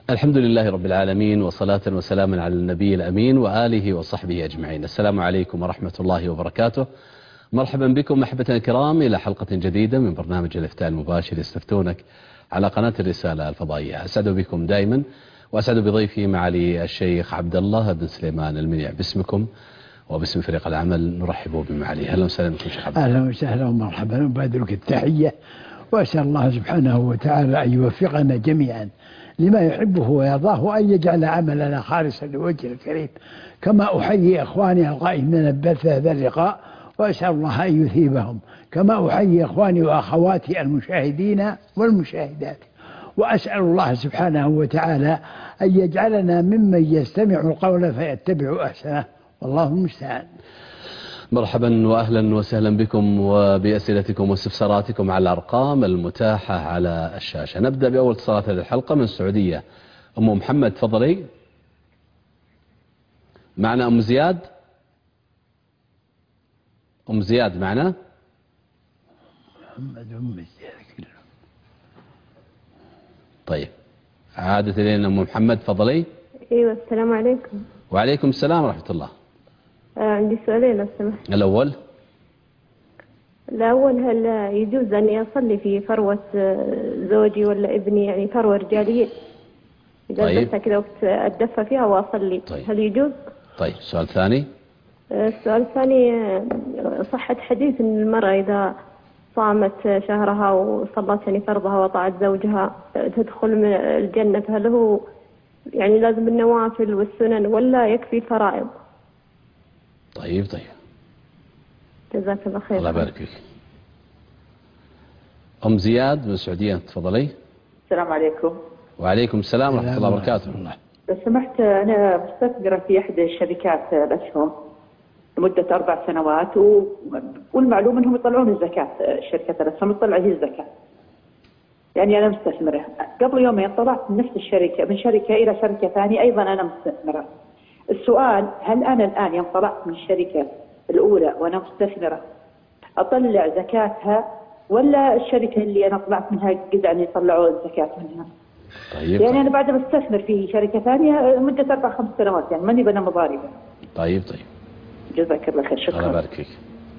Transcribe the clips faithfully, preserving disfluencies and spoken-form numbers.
الحمد لله رب العالمين، وصلاة وسلاما على النبي الأمين وآله وصحبه أجمعين. السلام عليكم ورحمة الله وبركاته. مرحبا بكم أحبتنا الكرام إلى حلقة جديدة من برنامج الإفتاء المباشر يستفتونك على قناة الرسالة الفضائية. أسعد بكم دائما وأسعد بضيفي معالي الشيخ عبد الله بن سليمان المنيع. باسمكم وباسم فريق العمل نرحب بمعالي. أهلا وسهلا بكم شيخ عبد الله. أهلا وسهلا ومرحبا، وبادرك التحية، وأسأل الله سبحانه وتعالى أن يوفقنا جميعا لما يحبه ويرضاه، وأن يجعل عملنا خالصا لوجه الكريم. كما أحيي إخواني القائمين ببث هذا اللقاء وأسأل الله أن يثيبهم، كما أحيي إخواني وأخواتي المشاهدين والمشاهدات، وأسأل الله سبحانه وتعالى أن يجعلنا ممن يستمع القول فيتبع أحسنه، والله المستعان. مرحبا وأهلا وسهلا بكم وبأسئلتكم واستفساراتكم على الأرقام المتاحة على الشاشة. نبدأ بأول اتصالات هذه الحلقة من السعودية. أم محمد تفضلي. معنا أم زياد. أم زياد معنا. محمد أم زياد. طيب عادت إلينا أم محمد تفضلي. ايوه السلام عليكم. وعليكم السلام ورحمة الله. آه عندي سؤالين لو سمحت. الأول الأول هل يجوز أني أصلي في فروة زوجي ولا ابني، يعني فروة رجالية إذا طيب. بس كذا وقت أتدفى فيها وأصلي؟ طيب. هل يجوز؟ طيب السؤال الثاني. آه السؤال الثاني، صحة حديث أن المرأة إذا صامت شهرها وصلت يعني فرضها وطاعت زوجها تدخل من الجنة، فهل هو يعني لازم النوافل والسنن ولا يكفي الفرائض؟ طيب طيب جزاك الله خير. الله يبارك فيك. أم زياد من السعودية تفضلي. السلام عليكم. وعليكم السلام ورحمة الله وبركاته. لو سمحت، أنا مستثمرة في إحدى الشركات الأسهم لمدة أربع سنوات و... والمعلوم أنهم يطلعون الزكاة، شركة الأسهم تطلع هي الزكاة. يعني أنا مستثمرة. قبل يومين طلعت من نفس الشركة، من شركة إلى شركة ثانية أيضا أنا مستثمرة. السؤال، هل أنا الآن يوم طلعت من الشركة الأولى وأنا مستثمرة أطلع زكاتها، ولا الشركة اللي أنا طلعت منها قد أن يطلعوا الزكاة منها؟ طيب. يعني أنا بعد ما استثمر في شركة ثانية مدة أربع خمس سنوات، يعني ماني بنا مضاربة. طيب طيب جزاك الله خير. شكرا. الله يبارك فيك.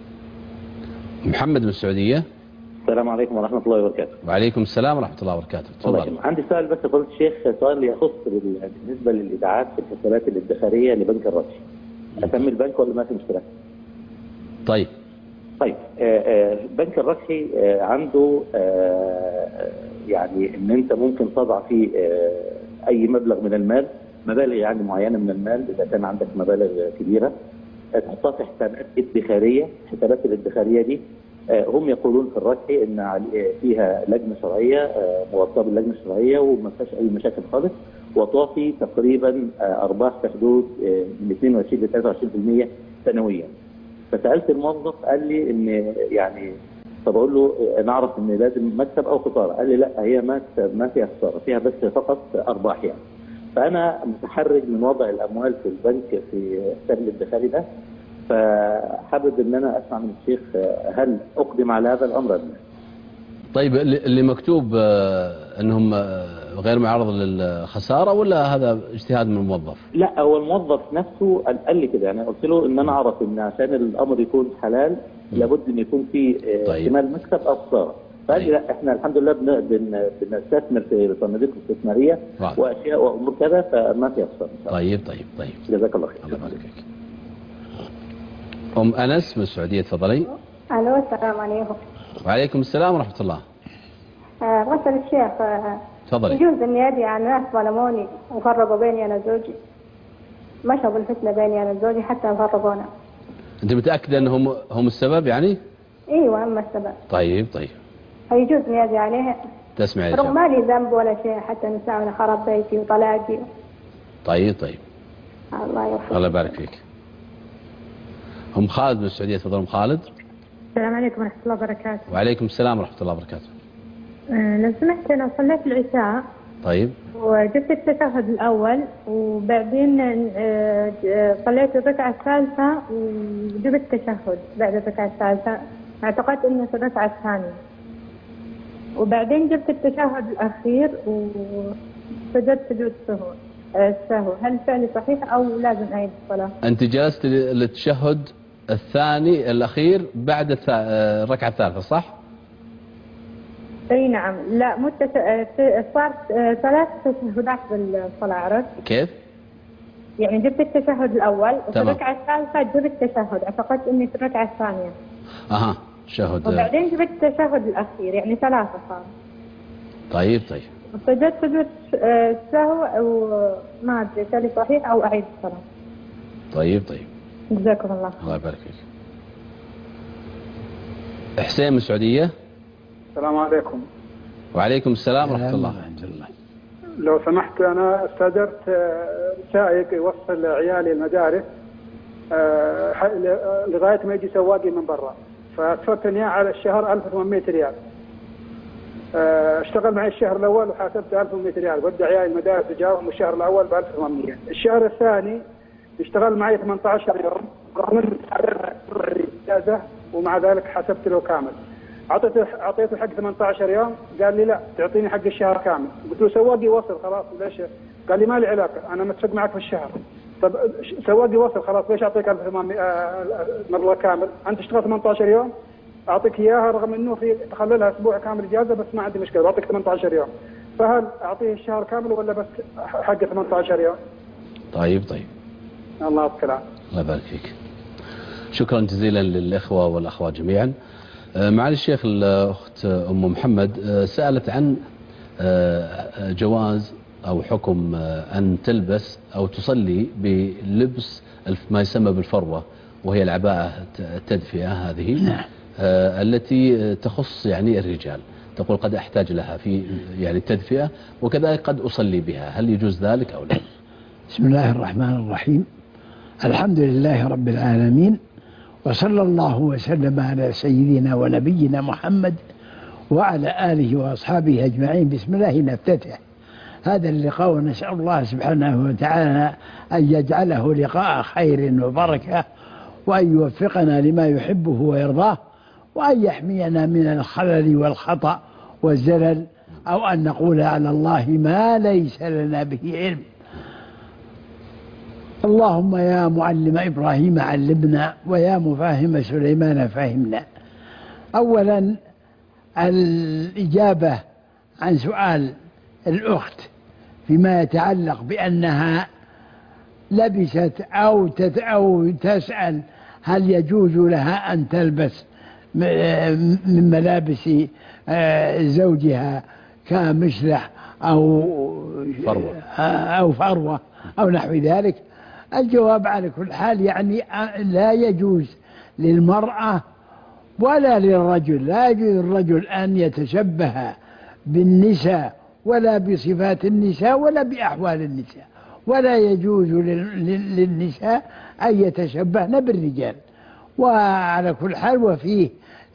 محمد من السعودية. السلام عليكم ورحمة الله وبركاته. وعليكم السلام ورحمة الله وبركاته. تفضل. عندي سؤال بس فضيلة الشيخ، سؤال يخص بالنسبة للإيداعات في الحسابات الادخارية لبنك الرشي. أسمي البنك ولا ما في مشكلة؟ طيب. طيب آه آه بنك الرشي آه عنده آه يعني إن أنت ممكن تضع فيه آه أي مبلغ من المال، مبالغ يعني معينة من المال إذا كان عندك مبالغ كبيرة تحطها في حسابات ادخارية. الحسابات الادخارية دي هم يقولون في الرشي ان فيها لجنه شرعيه موظفه باللجنه الشرعيه وما فيهاش اي مشاكل خالص، وتعطي تقريبا ارباح في حدود من اثنين وعشرين ل ثلاثة وعشرين بالمئة سنويا. فسالت الموظف قال لي ان يعني، فبقول له انا اعرف ان لازم مكسب او خساره، قال لي لا هي مكسب ما فيها خساره، فيها بس فقط ارباح يعني. فانا متحرج من وضع الاموال في البنك في حساب الادخاري ده، فحابب ان انا اسمع من الشيخ هل اقدم على هذا الامر ام لا؟ طيب اللي مكتوب انهم غير معرض للخساره ولا هذا اجتهاد من الموظف؟ لا هو الموظف نفسه قال لي كده، يعني قلت له ان انا اعرف ان عشان الامر يكون حلال لابد ان يكون في احتمال طيب. مكسب او خساره. فقال لي لا احنا الحمد لله بنستثمر في صناديق استثماريه واشياء وامور كذا فما فيها خساره. طيب طيب طيب جزاك الله خير. الله يبارك فيك. أم أنس من السعودية تفضلي. ألو السلام عليكم. وعليكم السلام ورحمة الله. أسأل آه الشيخ تفضلي. يجوز إني أدعي على ناس ظلموني وفرقوا بيني أنا وزوجي، مشوا بالفتنة بيني أنا وزوجي حتى فرقونا. أنت متأكدة أنهم هم السبب يعني؟ أيوة هم السبب. طيب طيب. هل يجوز إني أدعي عليه؟ تسمعي رغم ما لي ذنب ولا شيء، حتى نساء خرب بيتي وطلاقي. طيب طيب. الله يوفقك. الله يبارك فيك. أم خالد من السعودية تفضل. أم خالد. السلام عليكم ورحمة الله وبركاته. وعليكم السلام ورحمة الله وبركاته. أه لو سمحت أنا صليت العشاء. طيب. وجبت التشهد الأول وبعدين أه صليت الركعة الثالثة وجبت التشهد بعد الركعة الثالثة، اعتقدت إنه في الركعة الثانية. وبعدين جبت التشهد الأخير و سجدت سجود السهو السهو هل فعلي صحيح أو لازم أعيد الصلاة؟ أنت جلست للتشهد الثاني الأخير بعد الث... الركعة الثالثة صح؟ اي نعم. لا مو التش... صار ثلاث تشهدات بالصلاة، عرفت؟ كيف؟ يعني جبت التشهد الأول وفي تمام. الركعة الثالثة جبت التشهد، اعتقدت إني في الركعة الثانية. أها تشهد. وبعدين جبت التشهد الأخير، يعني ثلاثة صار. طيب طيب. سجدت سجود السهو وما أدري فعلي صحيح أو أعيد الصلاة. طيب طيب. جزاكم الله. الله يبارك فيك. حسين من السعودية. السلام عليكم. وعليكم السلام ورحمة الله. لو سمحت أنا استأجرت سائق يوصل عيالي المدارس لغاية ما يجي سواقي من برا، فأكثرت إياه على الشهر ألف وثمانمائة ريال. اشتغل معي الشهر الأول وحاسبت ألف ومائة ريال، ودي عيالي المدارس وجاهم الشهر الأول ب ألف وثمانمائة. الشهر الثاني اشتغل معي ثمانية عشر يوم رغم أن الإجازة ومع ذلك حسبت له كامل. أعطيته أعطيته حق ثمانية عشر يوم، قال لي لا تعطيني حق الشهر كامل. قلت له سواقي وصل خلاص ليش؟ قال لي ما لي علاقة أنا متفق معك في الشهر. طب سواقي وصل خلاص ليش أعطيك ألف وثمانمائة مبلغ كامل؟ أنت اشتغلت ثمانية عشر يوم أعطيك إياها رغم إنه في تخللها أسبوع كامل إجازة، بس ما عندي مشكلة أعطيك ثمانية عشر يوم. فهل أعطيه الشهر كامل ولا بس حق ثمانية عشر يوم؟ طيب طيب. الله يعطيك العافية. الله يبارك فيك. شكرا جزيلا للإخوة والأخوات جميعا. معالي الشيخ الأخت أم محمد سألت عن جواز أو حكم أن تلبس أو تصلي بلبس ما يسمى بالفروة، وهي العباءة التدفئة هذه التي تخص يعني الرجال. تقول قد أحتاج لها في يعني التدفئة وكذلك قد أصلي بها، هل يجوز ذلك أو لا؟ بسم الله الرحمن الرحيم. الحمد لله رب العالمين، وصلى الله وسلم على سيدنا ونبينا محمد وعلى آله وأصحابه أجمعين. بسم الله نفتتح هذا اللقاء ونسأل الله سبحانه وتعالى أن يجعله لقاء خير وبركة، وأن يوفقنا لما يحبه ويرضاه، وأن يحمينا من الخلل والخطأ والزلل، أو أن نقول على الله ما ليس لنا به علم. اللهم يا معلم إبراهيم علمنا، ويا مفاهم سليمان فهمنا. أولا الإجابة عن سؤال الأخت فيما يتعلق بأنها لبست أو أو تسأل هل يجوز لها أن تلبس من ملابس زوجها كمشلح أو فروة أو فروة أو نحو ذلك. الجواب على كل حال يعني لا يجوز للمرأة ولا للرجل، لا يجوز للرجل أن يتشبه بالنساء ولا بصفات النساء ولا بأحوال النساء، ولا يجوز للنساء أن يتشبهن بالرجال. وعلى كل حال وفيه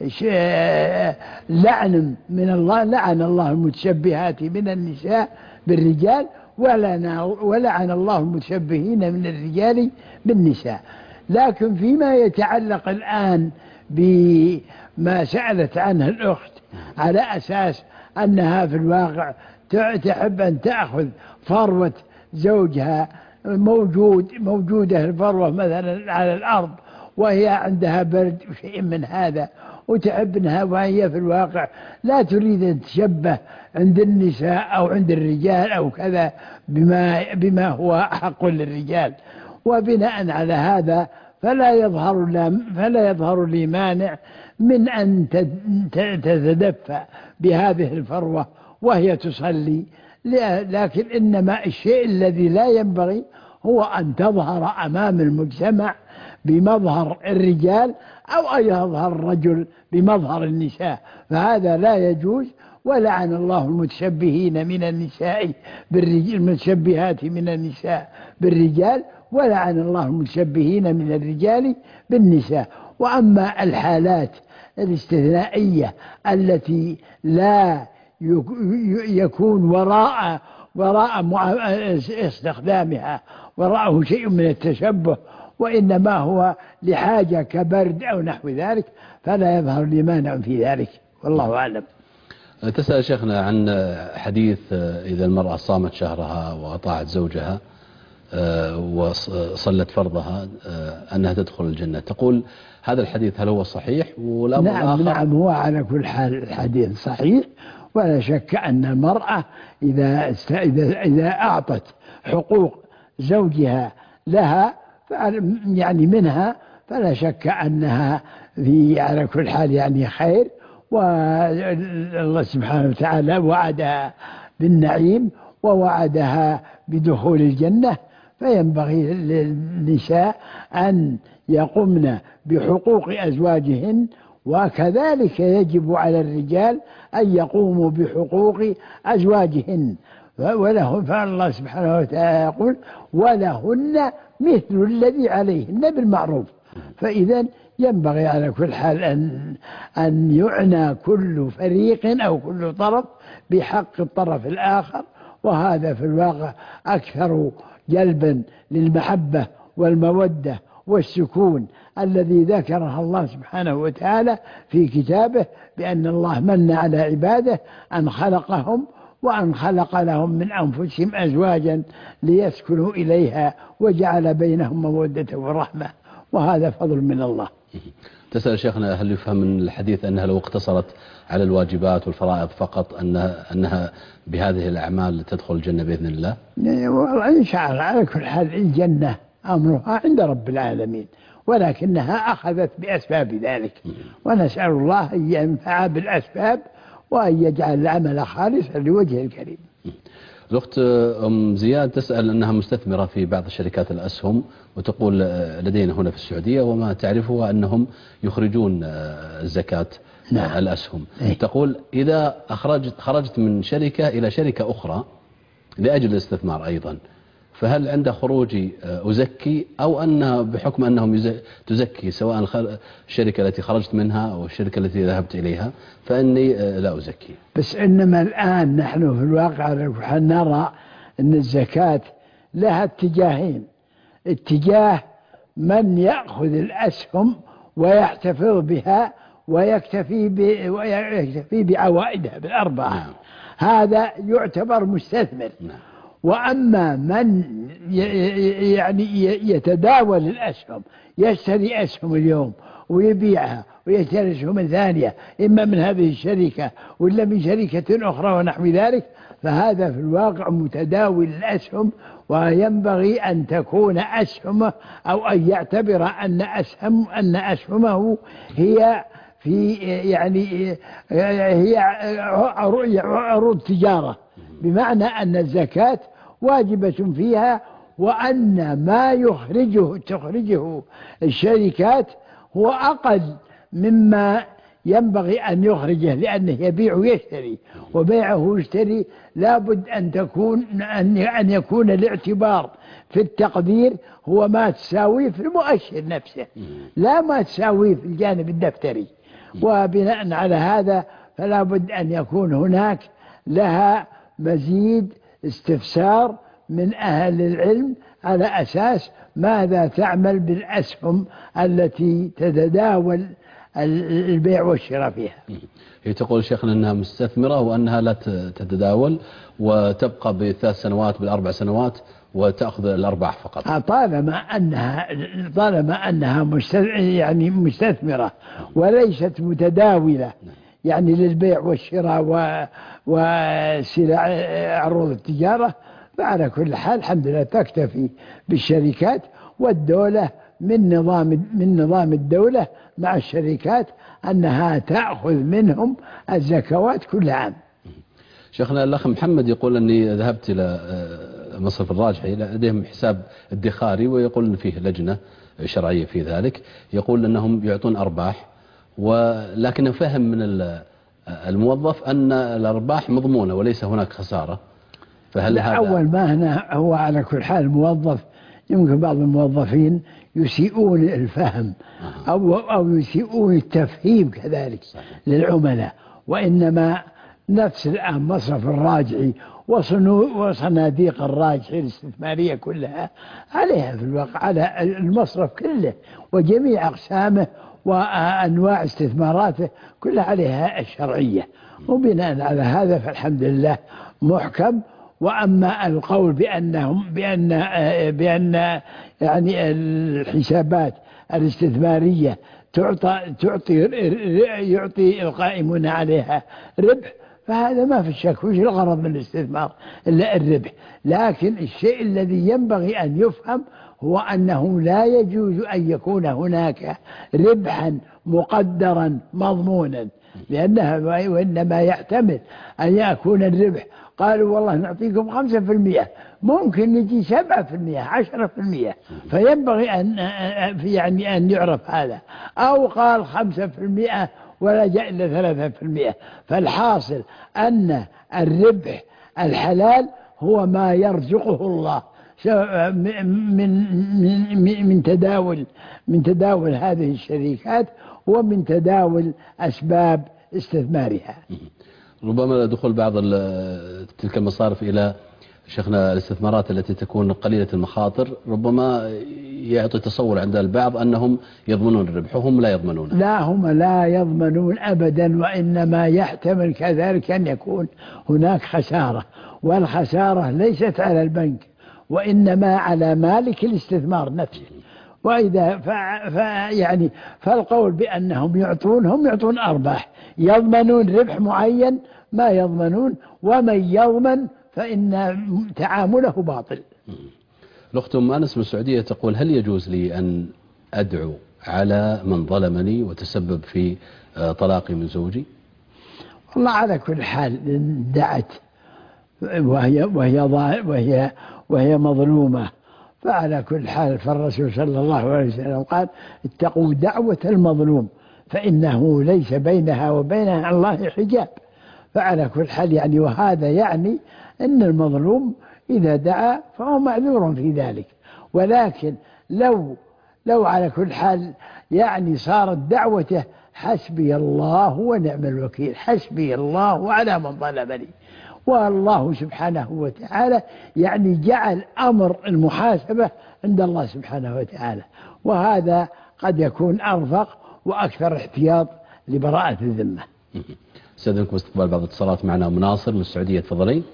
لعن من الله، لعن الله المتشبهات من النساء بالرجال، ولعن الله المتشبهين من الرجال بالنساء. لكن فيما يتعلق الآن بما سألت عنه الأخت على أساس أنها في الواقع تحب أن تأخذ فروة زوجها، موجود موجودة الفروة مثلا على الأرض وهي عندها برد وشيء من هذا، وتحب أنها وهي في الواقع لا تريد أن تشبه عند النساء أو عند الرجال أو كذا بما, بما هو حق للرجال. وبناء على هذا فلا يظهر فلا يظهر لي مانع من أن تتدفى بهذه الفروة وهي تصلي، لكن إنما الشيء الذي لا ينبغي هو أن تظهر أمام المجتمع بمظهر الرجال أو أن يظهر الرجل بمظهر النساء، فهذا لا يجوز. ولعن الله المتشبهين من النساء بالرجال، المتشبهات من النساء بالرجال، ولعن الله المتشبهين من الرجال بالنساء. وأما الحالات الاستثنائية التي لا يكون وراء وراء استخدامها وراءه شيء من التشبه، وإنما هو لحاجة كبرد أو نحو ذلك، فلا يظهر لي مانع في ذلك، والله أعلم. تسأل شيخنا عن حديث إذا المرأة صامت شهرها وأطاعت زوجها وصلت فرضها أنها تدخل الجنة. تقول هذا الحديث هل هو صحيح؟ والأمر نعم الآخر نعم هو على كل حال الحديث صحيح، ولا شك أن المرأة إذا إذا إذا أعطت حقوق زوجها لها يعني منها، فلا شك أنها في على كل حال يعني خير، والله سبحانه وتعالى وعدها بالنعيم ووعدها بدخول الجنة. فينبغي للنساء أن يقمن بحقوق أزواجهن، وكذلك يجب على الرجال أن يقوموا بحقوق أزواجهن، ولهم فالله سبحانه وتعالى يقول ولهن مثل الذي عليهن بالمعروف. فإذا ينبغي على كل حال أن أن يعنى كل فريق أو كل طرف بحق الطرف الآخر، وهذا في الواقع أكثر جلبا للمحبة والمودة والسكون الذي ذكرها الله سبحانه وتعالى في كتابه، بأن الله من على عباده أن خلقهم وأن خلق لهم من أنفسهم أزواجا ليسكنوا إليها وجعل بينهم مودة ورحمة، وهذا فضل من الله. تسأل شيخنا هل يفهم من الحديث أنها لو اقتصرت على الواجبات والفرائض فقط أنها, أنها بهذه الأعمال تدخل الجنة بإذن الله؟ والله إن شاء الله على كل حال الجنة أمرها عند رب العالمين، ولكنها أخذت بأسباب ذلك، ونسأل الله أن ينفع بالأسباب وأن يجعل العمل خالصا لوجه الكريم. الأخت أم زياد تسأل أنها مستثمرة في بعض شركات الأسهم، وتقول لدينا هنا في السعودية وما تعرفه أنهم يخرجون زكاة نعم. الأسهم. إيه؟ تقول إذا أخرجت خرجت من شركة إلى شركة أخرى لأجل الاستثمار أيضا، فهل عند خروجي أزكي أو أن بحكم أنهم تزكي سواء الشركة التي خرجت منها أو الشركة التي ذهبت إليها فإني لا أزكي؟ بس إنما الآن نحن في الواقع نرى أن الزكاة لها اتجاهين: اتجاه من يأخذ الأسهم ويحتفظ بها ويكتفي ويكتفي بعوائدها بالأرباح، نعم. هذا يعتبر مستثمر. نعم. وأما من يعني يتداول الأسهم، يشتري أسهم اليوم ويبيعها ويشتري أسهم ثانية إما من هذه الشركة ولا من شركة أخرى ونحو ذلك، فهذا في الواقع متداول الأسهم، وينبغي أن تكون أسهمه أو أن يعتبر أن أسهم أن أسهمه هي في يعني هي عروض تجارة، بمعنى أن الزكاة واجبة فيها، وأن ما يخرجه تخرجه الشركات هو أقل مما ينبغي أن يخرجه، لأنه يبيع ويشتري، وبيعه ويشتري لابد أن تكون أن يكون الاعتبار في التقدير هو ما تساويه في المؤشر نفسه، لا ما تساويه في الجانب الدفتري. وبناء على هذا فلا بد أن يكون هناك لها مزيد استفسار من أهل العلم على أساس ماذا تعمل بالأسهم التي تتداول البيع والشراء فيها. هي تقول شيخنا أنها مستثمرة وأنها لا تتداول وتبقى بثلاث سنوات بالأربع سنوات وتأخذ الأرباح فقط. طالما أنها طالما أنها يعني مستثمرة وليست متداولة يعني للبيع والشراء وسلع عروض التجارة، فعلى كل حال الحمد لله تكتفي بالشركات، والدولة من نظام من نظام الدولة مع الشركات أنها تأخذ منهم الزكوات كل عام. شيخنا الأخ محمد يقول أني ذهبت إلى مصرف الراجحي، لديهم حساب ادخاري ويقول أن فيه لجنة شرعية في ذلك، يقول أنهم يعطون أرباح، ولكن فهم من الموظف أن الأرباح مضمونة وليس هناك خسارة. فهل هذا أول ما هنا هو على كل حال الموظف يمكن بعض الموظفين يسيئون الفهم أو أو يسيئون التفهيم كذلك للعملاء، وإنما نفس الآن مصرف الراجحي وصناديق الراجحي الاستثمارية كلها عليها في الواقع على المصرف كله وجميع أقسامه وأنواع استثماراته كلها عليها الشرعية، وبناء على هذا فالحمد لله محكم. وأما القول بأنهم بأن بأن يعني الحسابات الاستثمارية تعطى تعطي يعطي القائمون عليها ربح، فهذا ما في شك. وش الغرض من الاستثمار إلا الربح؟ لكن الشيء الذي ينبغي أن يفهم هو أنه لا يجوز أن يكون هناك ربحا مقدرا مضمونا، لأنها وإنما يحتمل أن يكون الربح قالوا والله نعطيكم خمسة في المئة، ممكن نجي سبعة في المئة عشرة في المئة، فينبغي أن يعني أن يعرف هذا. أو قال خمسة في المئة ولا جاء إلا ثلاثة في المئة. فالحاصل أن الربح الحلال هو ما يرزقه الله من من من تداول من تداول هذه الشركات ومن تداول أسباب استثمارها. ربما دخول بعض تلك المصارف إلى شيخنا الاستثمارات التي تكون قليلة المخاطر ربما يعطي تصور عند البعض أنهم يضمنون الربح وهم لا يضمنون. لا، هم لا يضمنون أبدا، وإنما يحتمل كذلك أن يكون هناك خسارة، والخسارة ليست على البنك وإنما على مالك الاستثمار نفسه. وإذا ف... ف... يعني فالقول بأنهم يعطون هم يعطون أرباح، يضمنون ربح معين ما يضمنون، ومن يضمن فإن تعامله باطل. الأخت أم أنس من السعودية تقول: هل يجوز لي أن أدعو على من ظلمني وتسبب في طلاقي من زوجي؟ والله على كل حال دعت وهي وهي وهي وهي مظلومة، فعلى كل حال فالرسول صلى الله عليه وسلم قال: اتقوا دعوة المظلوم فإنه ليس بينها وبين الله حجاب. فعلى كل حال يعني، وهذا يعني أن المظلوم إذا دعا فهو معذور في ذلك. ولكن لو لو على كل حال يعني صارت دعوته حسبي الله ونعم الوكيل، حسبي الله وعلى من ظلمني، والله سبحانه وتعالى يعني جعل أمر المحاسبة عند الله سبحانه وتعالى، وهذا قد يكون أرفق وأكثر احتياط لبراءة الذمة. استاذنكم استقبال بعض الاتصالات معنا. أم ناصر من السعودية، تفضلي.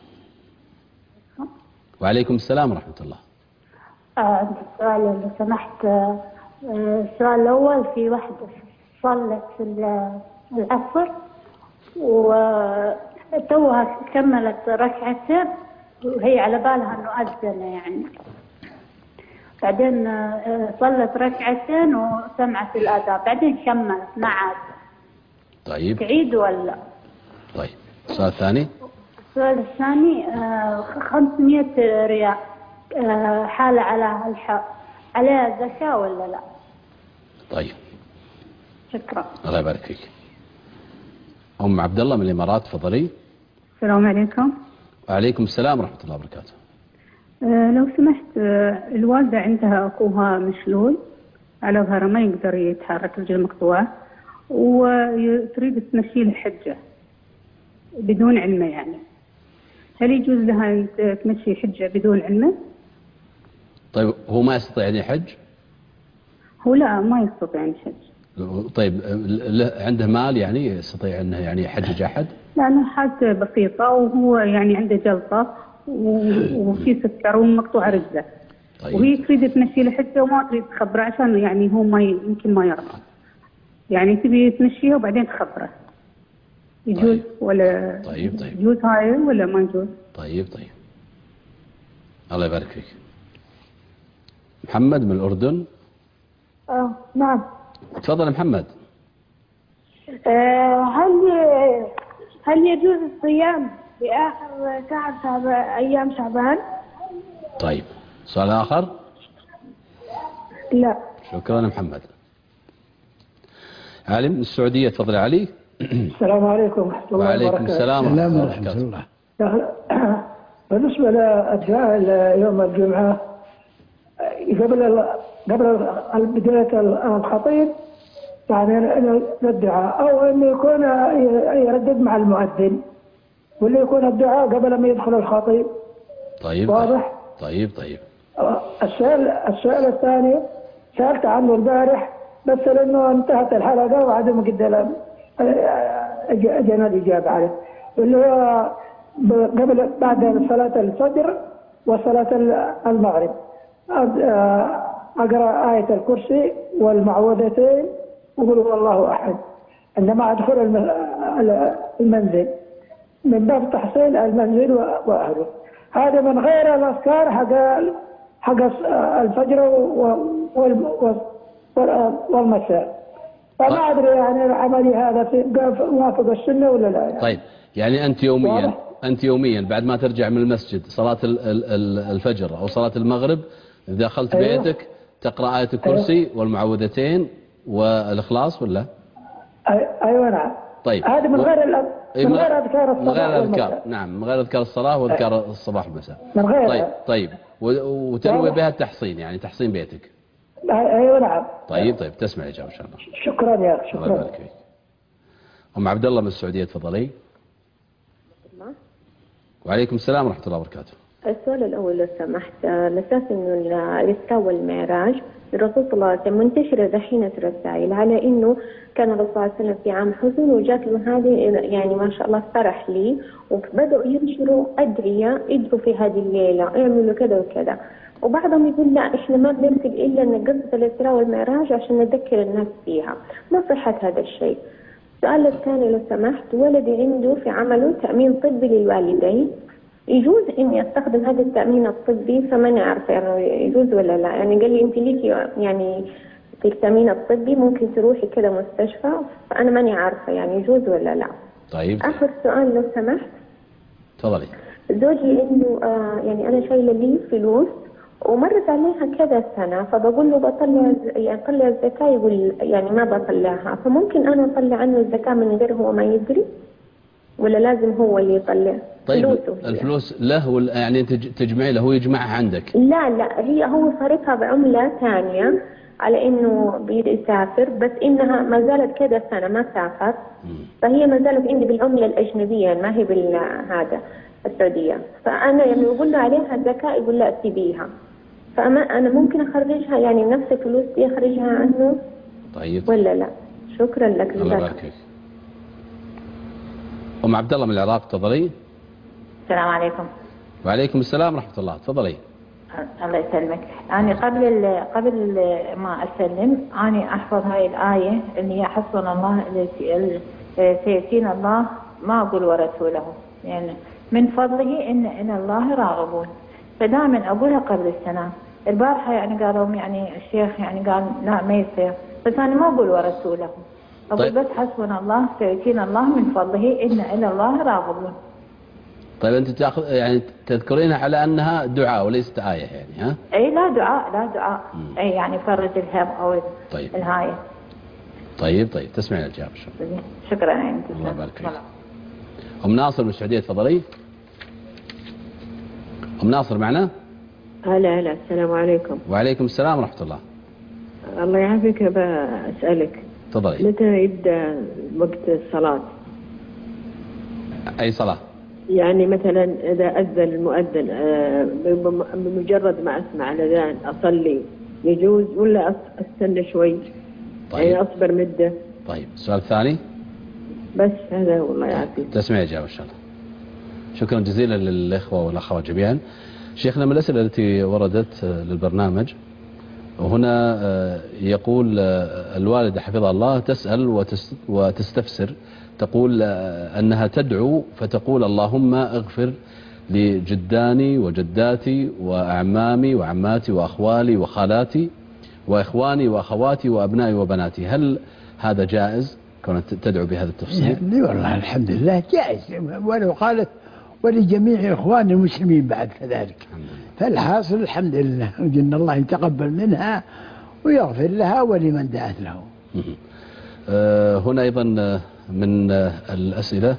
وعليكم السلام ورحمة الله. عندي سؤال لو سمحت. السؤال الأول: في واحدة صلت في العصر وتوها كملت ركعتين وهي على بالها أنه أذن يعني، بعدين صلت ركعتين وسمعت الأذان، بعدين كملت ما عاد. طيب تعيد ولا؟ طيب السؤال الثاني. السؤال الثاني: خمسمائة ريال حالة على الحال، عليها زكاة ولا لا؟ طيب شكرا. الله يبارك فيك. أم عبد الله من الإمارات، تفضلي. السلام عليكم. وعليكم السلام ورحمة الله وبركاته. أه لو سمحت، أه الوالدة عندها أخوها مشلول على ظهره ما يقدر يتحرك، رجل مقطوعة، وتريد تمشي له حجة بدون علمه يعني، هل يجوز لها تمشي حجة بدون علمه؟ طيب هو ما يستطيع أن يحج؟ هو لا ما يستطيع أن يحج. طيب عنده مال يعني يستطيع أنه يعني يحجج أحد؟ لأنه حالته بسيطة وهو يعني عنده جلطة وفي سكر ومقطوع رجله. طيب. وهي تريد تمشي له حجة وما تريد تخبره عشان يعني هو ما يمكن ما يرضى، يعني تبي تمشيها وبعدين تخبره. يجوز طيب. ولا طيب طيب يجوز هاي ولا ما يجوز؟ طيب طيب الله يبارك فيك. محمد من الأردن. اه نعم. تفضل محمد. آه هل هل يجوز الصيام في آخر شهر شعبان، أيام شعبان؟ طيب سؤال آخر؟ لا. شكرا محمد. علي من السعودية، تفضل علي. السلام عليكم ورحمة الله وبركاته. وعليكم السلام ورحمة الله. بالنسبة لأدعاء يوم الجمعة قبل قبل بداية الخطيب يعني الدعاء، أو أن يكون يردد مع المؤذن، ولا يكون الدعاء قبل ما يدخل الخطيب. طيب واضح؟ طيب طيب. السؤال السؤال الثاني سألت عنه البارح، بس لأنه انتهت الحلقة وعدم قد أجانا الإجابة عليه، اللي هو قبل بعد صلاة الفجر وصلاة المغرب أقرأ آية الكرسي والمعوذتين وقل هو الله أحد عندما أدخل المنزل من باب تحصيل المنزل وأهله. هذا من غير الأذكار حق حق الفجر والمساء. فما أدري يعني عملي هذا في موافق السنة ولا لا يعني. طيب يعني أنت يوميا أنت يوميا بعد ما ترجع من المسجد صلاة الفجر أو صلاة المغرب إذا دخلت أيوه. بيتك تقرأ آية الكرسي أيوه. والمعوذتين والإخلاص ولا؟ أيوة نعم. طيب هذا من غير من غير أذكار الصباح من غير والمساء. أذكار نعم من غير أذكار الصلاة وأذكار أيوه. الصباح والمساء. من غير. طيب طيب وتنوي بها التحصين يعني تحصين بيتك. أيوة نعم. طيب طيب تسمع الإجابة إن شاء الله. شكرا يا شكرا. الله يبارك فيك. أم عبد الله من السعودية تفضلي. وعليكم السلام ورحمة الله وبركاته. السؤال الأول لو سمحت، لأساس إنه الإسراء والمعراج الرسول صلى الله عليه وسلم منتشرة ذحين رسائل على إنه كان الرسول صلى الله عليه وسلم في عام حزن وجات له هذه يعني ما شاء الله فرح لي، وبدأوا ينشروا أدعية ادعوا في هذه الليلة اعملوا كذا وكذا، وبعضهم يقول لا إحنا ما بنرسل إلا أن قصة الإسراء والمعراج عشان نذكر الناس فيها. ما صحة هذا الشيء؟ السؤال الثاني لو سمحت، ولدي عنده في عمله تأمين طبي للوالدين، يجوز إني أستخدم هذا التأمين الطبي؟ فماني عارفة يعني يجوز ولا لا. يعني قال لي أنت ليكي يعني في التأمين الطبي ممكن تروحي كذا مستشفى، فأنا ماني عارفة يعني يجوز ولا لا. طيب آخر سؤال لو سمحت. تفضلي. زوجي إنه آه يعني أنا شايلة لي فلوس ومرت عليها كذا سنة، فبقول له بطلع يعني طلع الزكاة، يقول يعني ما بطلعها، فممكن أنا أطلع عنه الزكاة من غير هو ما يدري ولا لازم هو اللي يطلع؟ طيب فلوسه الفلوس له ولا يعني انت تجمعي له هو يجمعها عندك؟ لا لا هي هو صارفها بعملة ثانية على انه بيسافر، بس انها ما زالت كذا سنة ما سافر، فهي ما زالت عندي بالعملة الأجنبية ما هي بالهذا السعودية، فأنا يعني بقول له عليها زكاة يقول لا سيبيها، فأنا أنا ممكن أخرجها يعني نفس الفلوس دي أخرجها عنه؟ طيب ولا لا؟ شكرا لك. الله يبارك فيك. أم عبد الله من العراق تفضلي. السلام عليكم. وعليكم السلام ورحمة الله تفضلي. الله يسلمك. أنا قبل قبل ما أسلم أنا أحفظ هاي الآية اللي هي حسبنا الله سيأتينا الله ما أقول ورسوله، يعني من فضله إن إن الله راغبون، فدائما أقولها قبل السنة. البارحة يعني قالوا يعني الشيخ يعني قال لا ما يصير، بس أنا ما أقول ورسوله، أقول طيب. بس حسبنا الله سيأتينا الله من فضله إن إلى الله راغبون. طيب أنت تأخذ يعني تذكرينها على أنها دعاء وليست آية يعني ها؟ أي لا دعاء لا دعاء مم. أي يعني فرج الهم أو طيب. الهاية. طيب طيب تسمعين الإجابة شكرا. شكرا يعني. الله يبارك فيك. أم ناصر من السعودية تفضلي. أم ناصر معنا؟ هلا هلا السلام عليكم. وعليكم السلام ورحمة الله. الله يعافيك، بسألك تفضلي. متى يبدأ وقت الصلاة؟ أي صلاة؟ يعني مثلا إذا أذن المؤذن بمجرد ما أسمع الأذان أصلي يجوز ولا أستنى شوي؟ طيب. يعني أصبر مدة. طيب السؤال الثاني؟ بس هذا والله يعافيك. تسمعي إجابة إن شاء الله. شكرا جزيلا للإخوة والأخوات جميعا. شيخنا من الأسئلة التي وردت للبرنامج هنا يقول الوالدة حفظها الله تسأل وتستفسر، تقول أنها تدعو فتقول اللهم اغفر لجداني وجداتي وأعمامي وعماتي وأخوالي وخالاتي وإخواني وأخواتي وأبنائي وبناتي، هل هذا جائز كونت تدعو بهذا التفسير؟ يعني والله الحمد لله جائز، ولو قالت ولجميع إخوان المسلمين بعد كذلك، فالحاصل الحمد لله إن الله يتقبل منها ويغفر لها ولمن دعت له. أه هنا أيضا من الأسئلة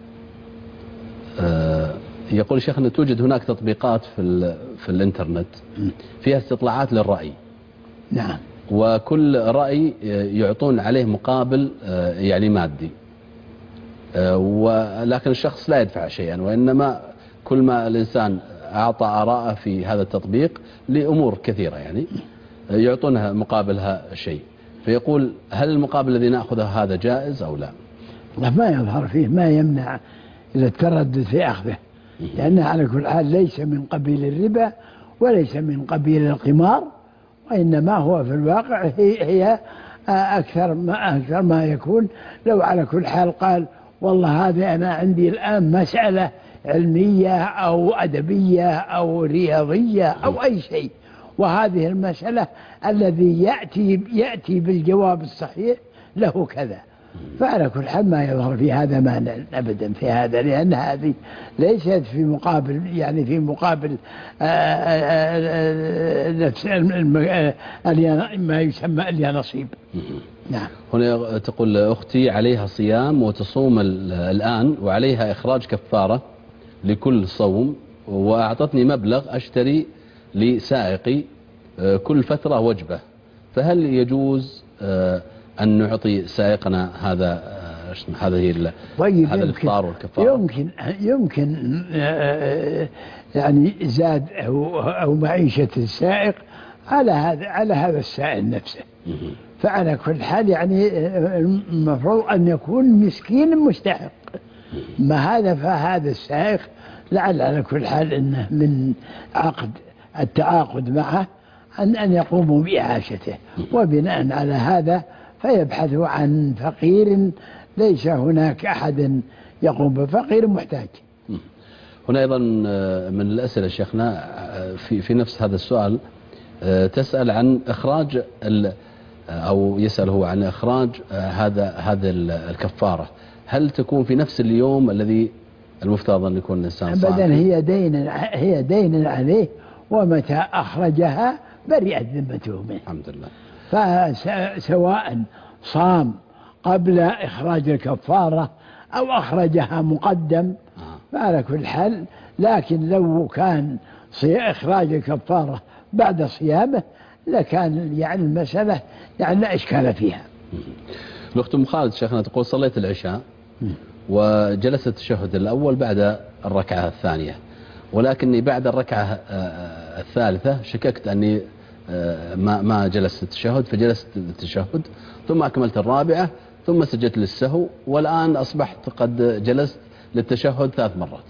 أه يقول شيخنا توجد هناك تطبيقات في في الإنترنت فيها استطلاعات للرأي. نعم. وكل رأي يعطون عليه مقابل يعني مادي، ولكن الشخص لا يدفع شيئا، وإنما كل ما الإنسان أعطى آراءه في هذا التطبيق لأمور كثيرة يعني يعطونها مقابلها شيء. فيقول هل المقابل الذي نأخذه هذا جائز أو لا؟ لا، ما يظهر فيه ما يمنع إلى التردد في أخذه، لأنه على كل حال ليس من قبيل الربا وليس من قبيل القمار، وإنما هو في الواقع هي, هي أكثر ما أكثر ما يكون. لو على كل حال قال والله هذه أنا عندي الآن مسألة علمية أو أدبية أو رياضية أو أي شيء، وهذه المسألة الذي يأتي يأتي بالجواب الصحيح له كذا، فعلى كل حال ما يظهر في هذا مانع أبدا في هذا، لأن هذه ليست في مقابل يعني في مقابل نفس ما يسمى اليانصيب. نعم. هنا تقول أختي عليها صيام وتصوم الآن وعليها إخراج كفارة لكل صوم، وأعطتني مبلغ أشتري لسائقي كل فترة وجبة، فهل يجوز أن نعطي سائقنا هذا هذه طيب هذا الإفطار والكفارة؟ يمكن يمكن يعني زاد أو أو معيشة السائق على هذا على هذا السائل نفسه، فعلى كل حال يعني المفروض أن يكون مسكين مستحق. ما هذا فهذا السائق لعل على كل حال أنه من عقد التعاقد معه أن أن يقوموا بإعاشته، وبناء على هذا فيبحثوا عن فقير ليس هناك أحد يقوم بفقير محتاج. هنا أيضا من الأسئلة شيخنا في في نفس هذا السؤال، تسأل عن إخراج أو يسأل هو عن إخراج هذا هذا الكفارة، هل تكون في نفس اليوم الذي المفترض أن يكون الإنسان صائم؟ أبدا، هي دين هي دين عليه، ومتى أخرجها برئت ذمته منه. الحمد لله. فسواء صام قبل إخراج الكفارة أو أخرجها مقدم فعلى كل حال، لكن لو كان إخراج الكفارة بعد صيامه لكان يعني المسألة يعني لا إشكال فيها. الأخت أم خالد شيخنا تقول صليت العشاء وجلست التشهد الأول بعد الركعة الثانية، ولكني بعد الركعة الثالثة شككت أني ما ما جلست التشهد، فجلست التشهد ثم أكملت الرابعة ثم سجدت للسهو، والآن أصبحت قد جلست للتشهد ثلاث مرات.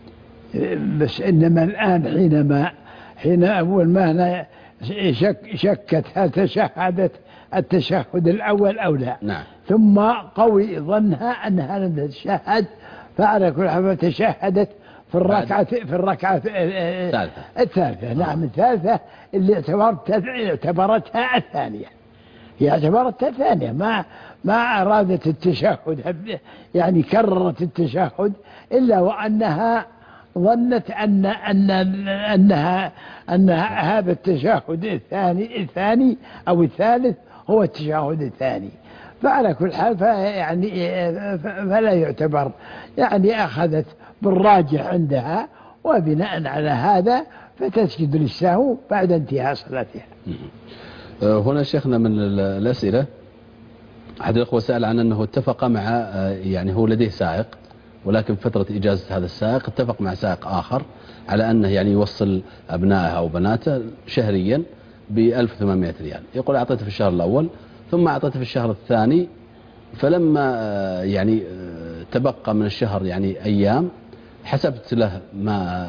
بس إنما الآن حينما حين أول ما شك شكت هل تشهدت التشهد الأول أو لا. نعم. ثم قوي ظنها أنها لم تتشهد، فعلى كل حال تشهدت في الركعة في الركعة الثالثة. الثالثة نعم الثالثة اللي اعتبرت اعتبرتها الثانية، هي اعتبرتها الثانية، ما ما أرادت التشهد، يعني كررت التشهد إلا وأنها ظنت أن أن أنها أن هذا التشهد الثاني الثاني أو الثالث هو التشهد الثاني، فعلى كل حال يعني فلا يعتبر، يعني أخذت بالراجح عندها، وبناء على هذا فتسجد للسهو بعد انتهاء صلاتها. هنا شيخنا من الأسئلة أحد الأخوة سأل عن أنه اتفق مع يعني هو لديه سائق، ولكن فترة إجازة هذا السائق اتفق مع سائق آخر على أنه يعني يوصل أبنائه أو بناته شهريا ب ألف وثمانمائة ريال. يقول أعطيته في الشهر الأول ثم أعطيته في الشهر الثاني، فلما يعني تبقى من الشهر يعني أيام حسبت له ما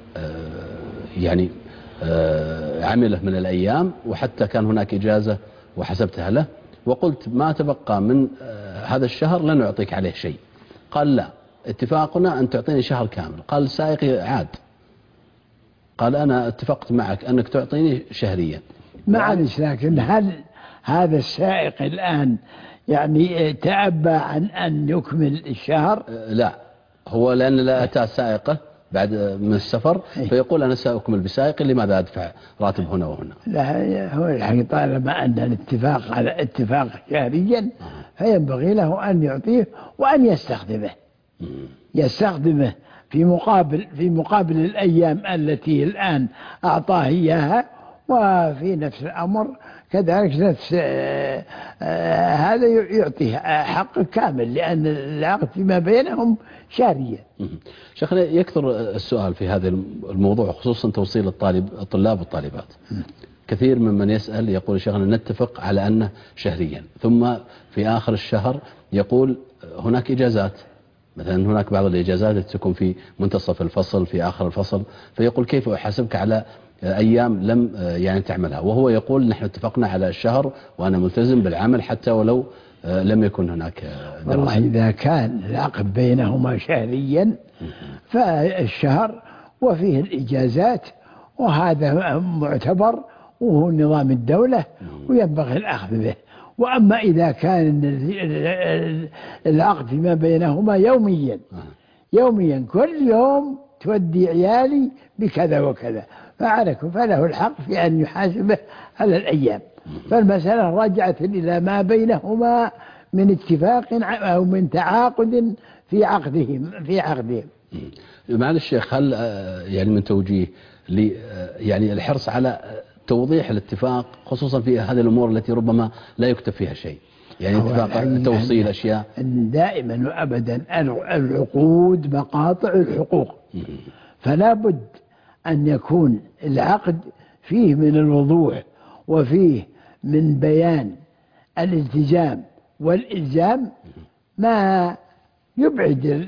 يعني عمله من الأيام، وحتى كان هناك إجازة وحسبتها له، وقلت ما تبقى من هذا الشهر لن أعطيك عليه شيء. قال لا، اتفاقنا أن تعطيني شهر كامل. قال السائق عاد، قال أنا اتفقت معك أنك تعطيني شهريا. معلش، لكن هل هذا السائق الآن يعني تأبى عن أن يكمل الشهر؟ لا، هو لأن لا أتى سائقه بعد من السفر فيقول أنا سأكمل بسائقي، لماذا أدفع راتب هنا وهنا؟ لا، هو الحقيقة طالما أن الاتفاق على اتفاق شهريا فينبغي له أن يعطيه وأن يستخدمه يستخدمه في مقابل في مقابل الأيام التي الآن أعطاه إياها، وفي نفس الأمر كذلك نفس آه آه هذا يعطيه حق كامل، لأن العقد فيما بينهم شهريا. شيخنا يكثر السؤال في هذا الموضوع، خصوصا توصيل الطالب الطلاب والطالبات. كثير ممن يسأل يقول شيخنا نتفق على أنه شهريا، ثم في آخر الشهر يقول هناك إجازات، مثلا هناك بعض الإجازات تكون في منتصف الفصل في آخر الفصل، فيقول كيف أحاسبك على أيام لم يعني تعملها، وهو يقول نحن اتفقنا على الشهر وأنا ملتزم بالعمل حتى ولو لم يكن هناك دراسة. والله إذا كان العقد بينهما شهريا فالشهر وفيه الإجازات، وهذا معتبر وهو نظام الدولة وينبغي الأخذ به. وأما إذا كان العقد فيما بينهما يوميا يوميا كل يوم تودي عيالي بكذا وكذا، فعليكم فله الحق في أن يحاسبه على الأيام. فالمسألة رجعت إلى ما بينهما من اتفاق أو من تعاقد في عقدهم في عقدهم. معالي الشيخ، هل يعني من توجيه لي يعني الحرص على توضيح الاتفاق خصوصا في هذه الأمور التي ربما لا يكتب فيها شيء، يعني اتفاق توصيل أشياء؟ دائما وأبدا العقود مقاطع الحقوق، فلا بد أن يكون العقد فيه من الوضوح وفيه من بيان الالتزام والإلزام ما يبعد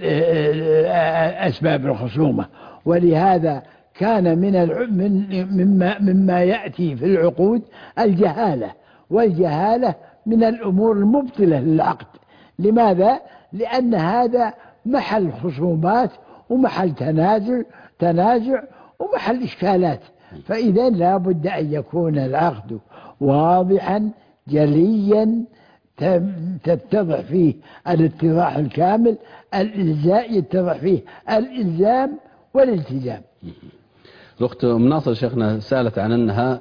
أسباب الخصومة. ولهذا كان من من مما مما يأتي في العقود الجهالة، والجهالة من الأمور المبطلة للعقد. لماذا؟ لأن هذا محل خصومات ومحل تنازع تنازع ومحل إشكالات. فإذا لا بد أن يكون العقد واضحا جليا تتضح فيه الاتضاح الكامل، الإلزام يتضح فيه الإلزام والالتزام. الأخت أم ناصر شيخنا سألت عن أنها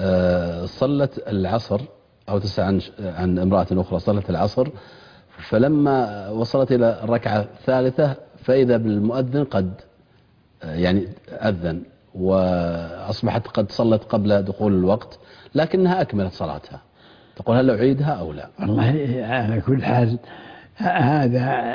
صلت العصر أو تسأل عن عن امرأة أخرى صلت العصر، فلما وصلت إلى الركعة الثالثة فإذا بالمؤذن قد يعني أذن وأصبحت قد صلت قبل دخول الوقت، لكنها أكملت صلاتها، تقول هل أعيدها أو لا؟ والله على كل حال هذا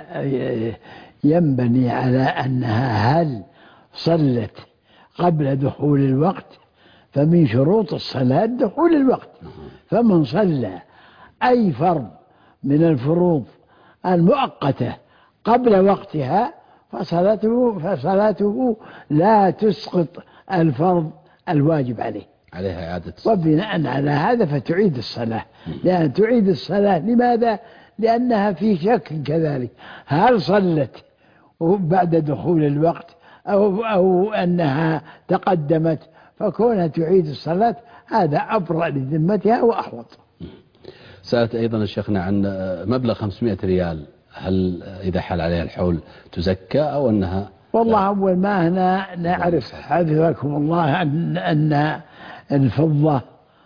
ينبني على أنها هل صلت قبل دخول الوقت، فمن شروط الصلاة دخول الوقت. فمن صلى أي فرض من الفروض المؤقتة قبل وقتها فصلاته فصلاته لا تسقط الفرض الواجب عليه، عليها إعادة الصلاة. وبناء على هذا فتعيد الصلاة. لأن تعيد الصلاة لماذا؟ لأنها في شك كذلك، هل صلت بعد دخول الوقت أو, أو أنها تقدمت، فكونها تعيد الصلاة هذا أبرأ لذمتها وأحوط. سألت أيضا الشيخنا عن مبلغ خمسمائة ريال، هل إذا حل عليها الحول تزكى أو أنها؟ والله لا. أول ما هنا نعرف حفظكم الله أن, أن الفضة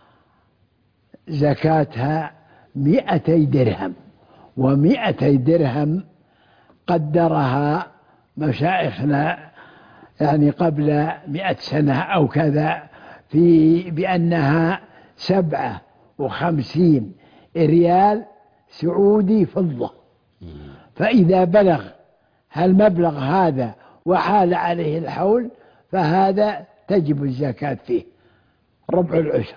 زكاتها مئتي درهم، ومئتي درهم قدرها مشايخنا يعني قبل مئة سنة أو كذا في بأنها سبعة وخمسين ريال سعودي فضة. فإذا بلغ هالمبلغ هذا وحال عليه الحول فهذا تجب الزكاة فيه ربع العشر.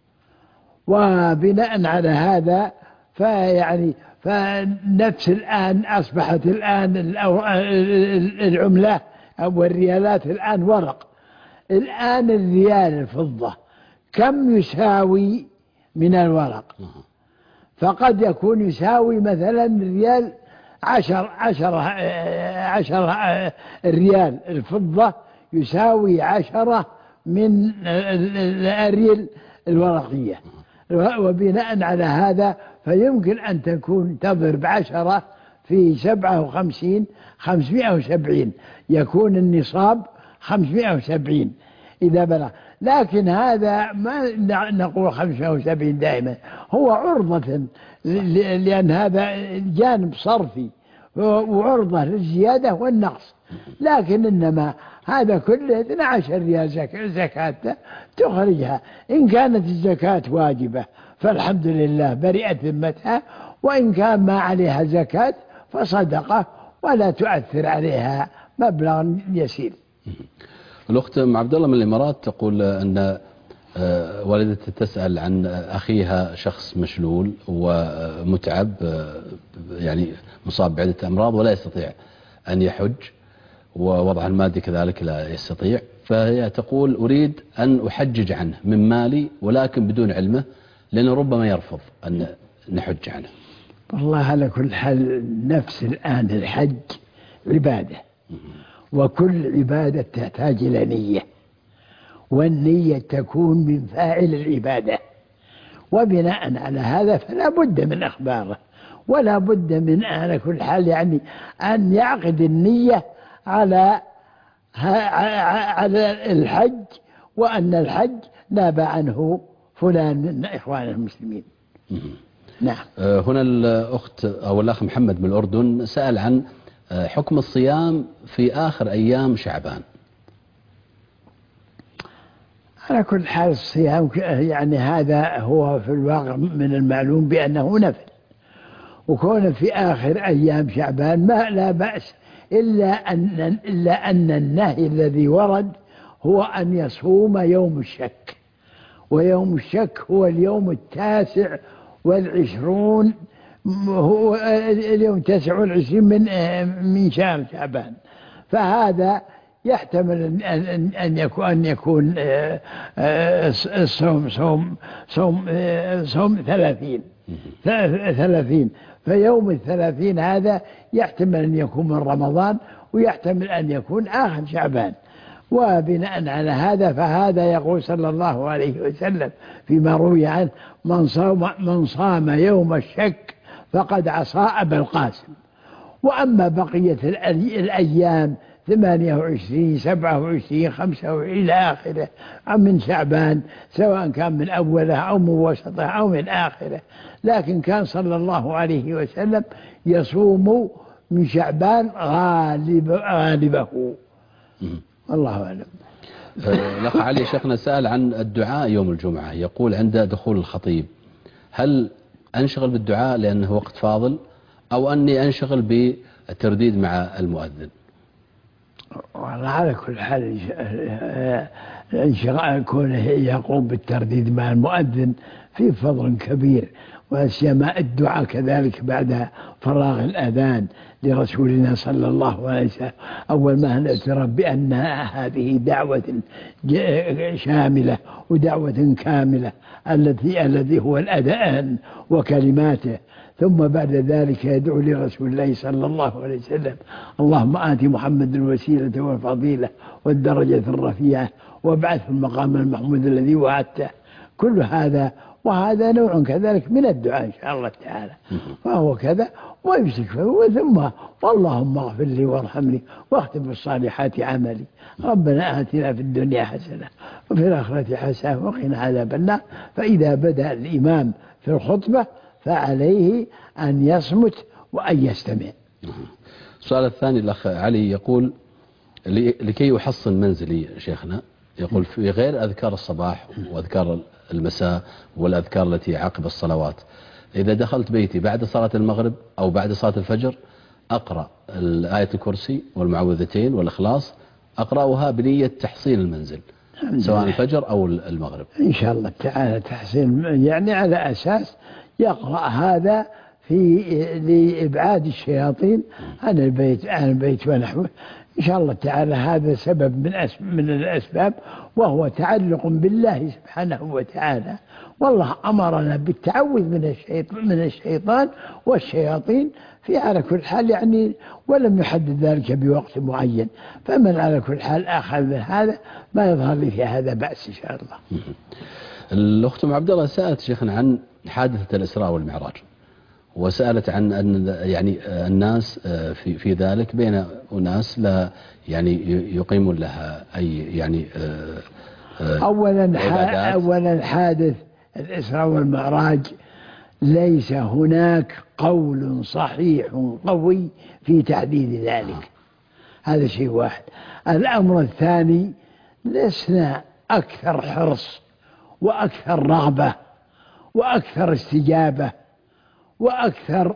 وبناء على هذا فيعني فنفس الآن أصبحت الآن العملة أو الريالات الآن ورق. الآن الريال الفضة كم يساوي من الورق؟ فقد يكون يساوي مثلا ريال عشر عشرة عشرة الريال الفضة يساوي عشرة من الريال الورقية. وبناء وبناء على هذا فيمكن أن تكون تضرب عشرة في سبعة وخمسين خمسمائة وسبعين، يكون النصاب خمسمائة وسبعين إذا بلغ. لكن هذا ما نقول خمسمائة وسبعين دائما، هو عرضة لأن هذا جانب صرفي وعرضة للزيادة والنقص. لكن إنما هذا كله اثني عشر ريال زكاة تخرجها. إن كانت الزكاة واجبة فالحمد لله برئت ذمتها، وإن كان ما عليها زكاة فصدقة ولا تؤثر عليها مبلغ يسير. الأخت أم عبد الله من الإمارات تقول أن آه والدتي تسأل عن أخيها شخص مشلول ومتعب، آه يعني مصاب بعدة أمراض ولا يستطيع أن يحج، ووضعها المادي كذلك لا يستطيع، فهي تقول أريد أن أحجج عنه من مالي ولكن بدون علمه، لأنه ربما يرفض أن نحج عنه. والله على كل حال نفس الآن الحج عبادة، وكل عبادة تحتاج إلى نية، والنية تكون من فاعل العبادة، وبناء على هذا فلا بد من أخباره، ولا بد من على كل حال يعني أن يعقد النية على على الحج، وأن الحج ناب عنه فلان من إخوان المسلمين. نعم. هنا الأخت أو الأخ محمد من الأردن سأل عن حكم الصيام في آخر أيام شعبان. على كل حال الصيام يعني هذا هو في الواقع من المعلوم بأنه نفل، وكون في آخر أيام شعبان ما لا بأس، إلا أن إلا أن النهي الذي ورد هو أن يصوم يوم الشك، ويوم الشك هو اليوم التاسع والعشرون، هو اليوم التاسع والعشرين من من شهر شعبان، فهذا يحتمل أن أن يكون أن يكون الصوم صوم صوم صوم ثلاثين ثلاثين فيوم الثلاثين هذا يحتمل أن يكون من رمضان، ويحتمل أن يكون آخر شعبان. وبناء على هذا فهذا يقول صلى الله عليه وسلم فيما روي عنه: من صام من صام يوم الشك فقد عصى أبا القاسم. وأما بقية الأيام ثمانية وعشرين سبعة وعشرين خمسة وعشرين إلى آخره من شعبان، سواء كان من أوله أو من وسطه أو من آخره، لكن كان صلى الله عليه وسلم يصوم من شعبان غالب غالبه. الله أعلم. الأخ علي شيخنا سأل عن الدعاء يوم الجمعة، يقول عند دخول الخطيب هل أنشغل بالدعاء لأنه وقت فاضل، أو أني أنشغل بالترديد مع المؤذن؟ والله على كل حال انشغال كونه يقوم بالترديد مع المؤذن في فضل كبير، وسيما الدعاء كذلك بعد فراغ الأذان لرسولنا صلى الله عليه وسلم. أول ما نعترف بأن هذه دعوة شاملة ودعوة كاملة التي الذي هو الأذان وكلماته، ثم بعد ذلك يدعو لرسول الله صلى الله عليه وسلم: اللهم آت محمد الوسيلة والفضيلة والدرجة الرفيعة وابعثه المقام المحمود الذي وعدته. كل هذا وهذا نوع كذلك من الدعاء إن شاء الله تعالى، فهو كذا ويمسك ثم واللهم اغفر لي وارحمني واختم بالصالحات عملي، ربنا آتنا في الدنيا حسنة وفي الآخرة حسنة وقنا عذاب النار. فإذا بدأ الإمام في الخطبة فعليه أن يصمت وأن يستمع. السؤال الثاني الأخ علي يقول: لكي أحصن منزلي شيخنا، يقول في غير أذكار الصباح وأذكار المساء والأذكار التي عقب الصلوات، إذا دخلت بيتي بعد صلاة المغرب أو بعد صلاة الفجر أقرأ الآية الكرسي والمعوذتين والإخلاص، أقرأها بنية تحصين المنزل سواء الفجر أو المغرب إن شاء الله تعالى. تحصين يعني على أساس يقرأ هذا في لإبعاد الشياطين عن البيت عن البيت ونحوه إن شاء الله تعالى. هذا سبب من من الأسباب، وهو تعلق بالله سبحانه وتعالى، والله أمرنا بالتعوذ من الشيطان من الشيطان والشياطين في على كل حال يعني، ولم يحدد ذلك بوقت معين، فمن على كل حال أخذ من هذا ما يظهر لي في هذا بأس إن شاء الله. الأخت أم عبد الله سألت شيخنا عن حادثة الإسراء والمعراج، وسألت عن أن يعني الناس في في ذلك بين أناس لا يعني يقيمون لها أي يعني أولا أولا حادث الإسراء والمعراج ليس هناك قول صحيح قوي في تحديد ذلك، هذا شيء واحد. الأمر الثاني، لسنا أكثر حرص وأكثر رغبة وأكثر استجابة وأكثر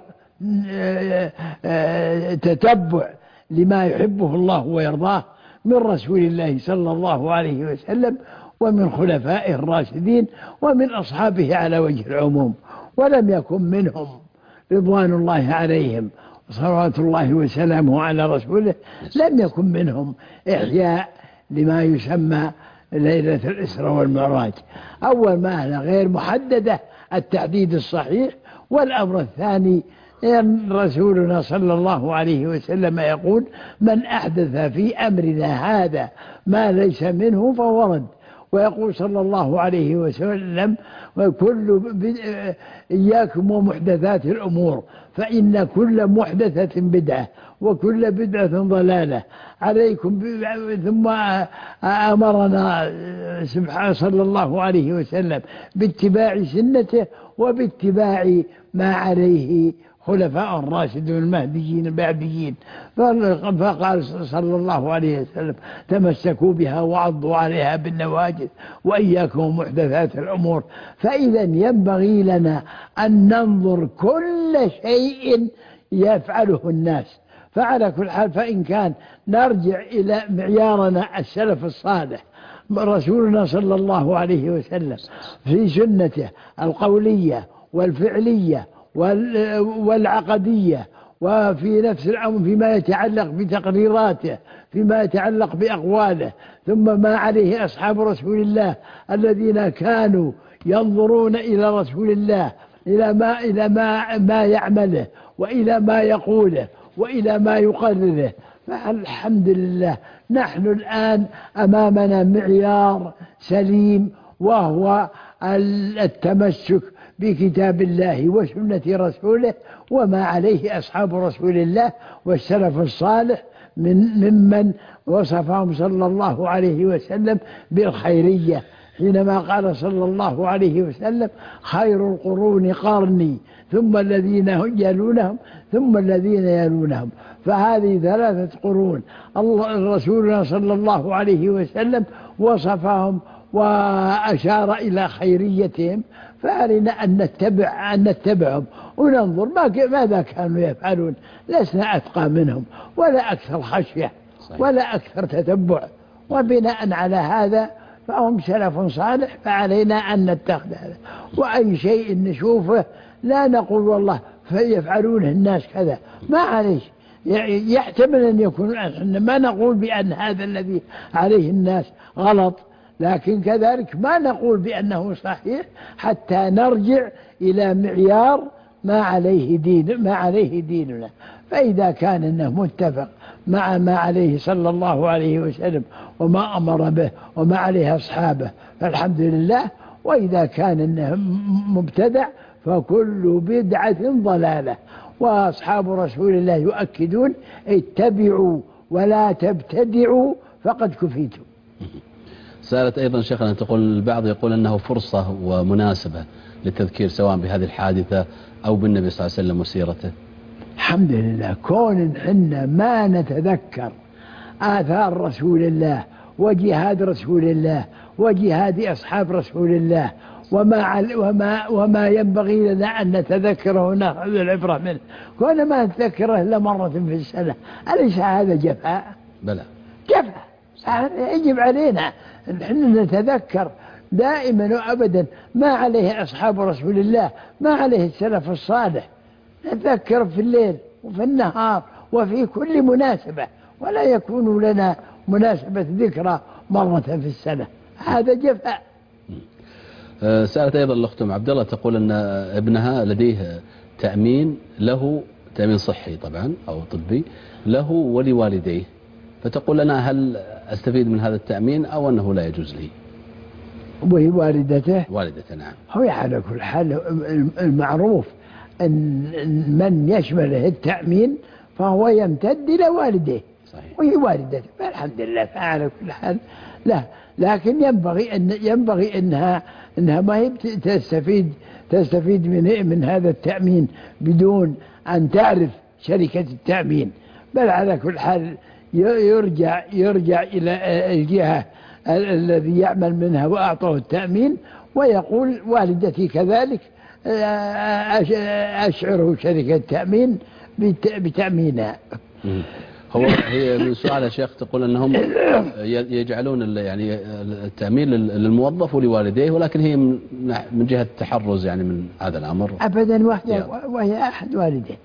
تتبع لما يحبه الله ويرضاه من رسول الله صلى الله عليه وسلم ومن خلفائه الراشدين ومن أصحابه على وجه العموم، ولم يكن منهم رضوان الله عليهم وصلوات الله وسلامه على رسوله، لم يكن منهم إحياء لما يسمى ليلة الإسراء والمعراج. أول ما هي غير محددة التحديد الصحيح. والأمر الثاني أن رسولنا صلى الله عليه وسلم يقول: من أحدث في أمرنا هذا ما ليس منه فهو رد. ويقول صلى الله عليه وسلم: وكل إياكم ومحدثات الأمور فإن كل محدثة بدعة وكل بدعة ضلالة عليكم. ثم أمرنا سبحانه صلى الله عليه وسلم باتباع سنته وباتباع ما عليه خلفاء الراشدون المهديين البعديين. فقال صلى الله عليه وسلم: تمسكوا بها وعضوا عليها بالنواجذ وإياكم محدثات الأمور. فإذا ينبغي لنا أن ننظر كل شيء يفعله الناس. فعلى كل حال، فإن كان نرجع إلى معيارنا السلف الصالح رسولنا صلى الله عليه وسلم في سنته القولية والفعلية والعقدية، وفي نفس الأمر فيما يتعلق بتقريراته، فيما يتعلق بأقواله، ثم ما عليه أصحاب رسول الله الذين كانوا ينظرون إلى رسول الله، إلى ما إلى ما ما يعمله وإلى ما يقوله وإلى ما يقرره. فالحمد لله نحن الآن أمامنا معيار سليم، وهو التمسك بكتاب الله وسنة رسوله وما عليه أصحاب رسول الله والسلف الصالح من ممن وصفهم صلى الله عليه وسلم بالخيرية، حينما قال صلى الله عليه وسلم: خير القرون قرني ثم الذين يلونهم ثم الذين يلونهم. فهذه ثلاثة قرون الله رسولنا صلى الله عليه وسلم وصفهم وأشار إلى خيريتهم، فعلينا أن نتبع أن نتبعهم وننظر ماذا كانوا يفعلون. لسنا أتقى منهم ولا أكثر خشية ولا أكثر تتبع، وبناء على هذا فهم سلف صالح، فعلينا أن نتخذ هذا. وأي شيء نشوفه لا نقول والله فيفعلونه الناس كذا، ما عليش، يحتمل أن يكون، ما نقول بأن هذا الذي عليه الناس غلط، لكن كذلك ما نقول بأنه صحيح حتى نرجع إلى معيار ما عليه دين ما عليه ديننا. فإذا كان أنه متفق مع ما عليه صلى الله عليه وسلم وما أمر به وما عليه أصحابه فالحمد لله. وإذا كان أنه مبتدع فكل بدعة ضلالة. وأصحاب رسول الله يؤكدون: اتبعوا ولا تبتدعوا فقد كفيتم. سألت أيضا شيخنا، تقول البعض يقول أنه فرصة ومناسبة للتذكير سواء بهذه الحادثة أو بالنبي صلى الله عليه وسلم وسيرته. الحمد لله، كون حنا ما نتذكر آثار رسول الله وجهاد رسول الله وجهاد أصحاب رسول الله وما وما وما ينبغي لنا أن نتذكره ونأخذ العبرة منه، كون ما نتذكره إلا مرة في السنة، أليس هذا جفاء؟ بلى جفاء. يجب علينا أن نتذكر دائما وأبدا ما عليه أصحاب رسول الله، ما عليه السلف الصالح، نتذكر في الليل وفي النهار وفي كل مناسبة، ولا يكون لنا مناسبة ذكرى مرة في السنة، هذا جفاء. سألت أيضا الأخت أم عبد الله، تقول أن ابنها لديه تأمين، له تأمين صحي طبعا أو طبي، له ولوالديه، فتقول لنا هل أستفيد من هذا التأمين أو أنه لا يجوز لي؟ وهي والدته؟ والدته نعم. هو على كل حال المعروف أن من يشمله التأمين فهو يمتد إلى والديه. صحيح. وهي والدته، فالحمد لله. فعلى كل حال لا، لكن ينبغي أن ينبغي أنها أنها ما هي تستفيد تستفيد من من هذا التأمين بدون أن تعرف شركة التأمين، بل على كل حال يرجع يرجع إلى الجهة الذي يعمل منها وأعطاه التأمين ويقول والدتي كذلك، أشعره شركة التأمين بتأمينها. هو هي من سؤال يا شيخ تقول أنهم يجعلون يعني التأمين للموظف ولوالديه، ولكن هي من جهة التحرز يعني من هذا الأمر أبدا، وهي, وهي أحد والديه.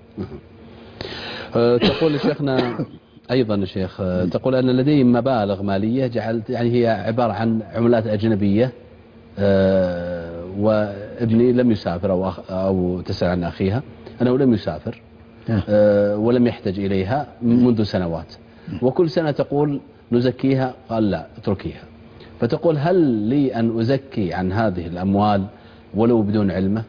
تقول شيخنا أيضا يا شيخ، تقول أن لدي مبالغ مالية جعلت يعني هي عبارة عن عملات أجنبية، وابني لم يسافر أو, أخ أو تسأل عن أخيها أنه لم يسافر ولم يحتج إليها منذ سنوات، وكل سنة تقول نزكيها، قال لا اتركيها. فتقول هل لي أن أزكي عن هذه الأموال ولو بدون علمه؟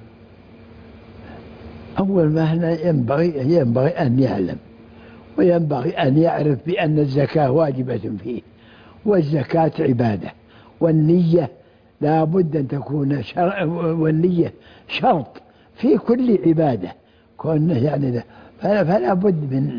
أول ما هنا ينبغي, ينبغي أن يعلم وينبغي أن يعرف بأن الزكاة واجبة فيه، والزكاة عبادة، والنية لا بد أن تكون شر... والنية شرط في كل عبادة كون يعني ده. فلا, فلا بد من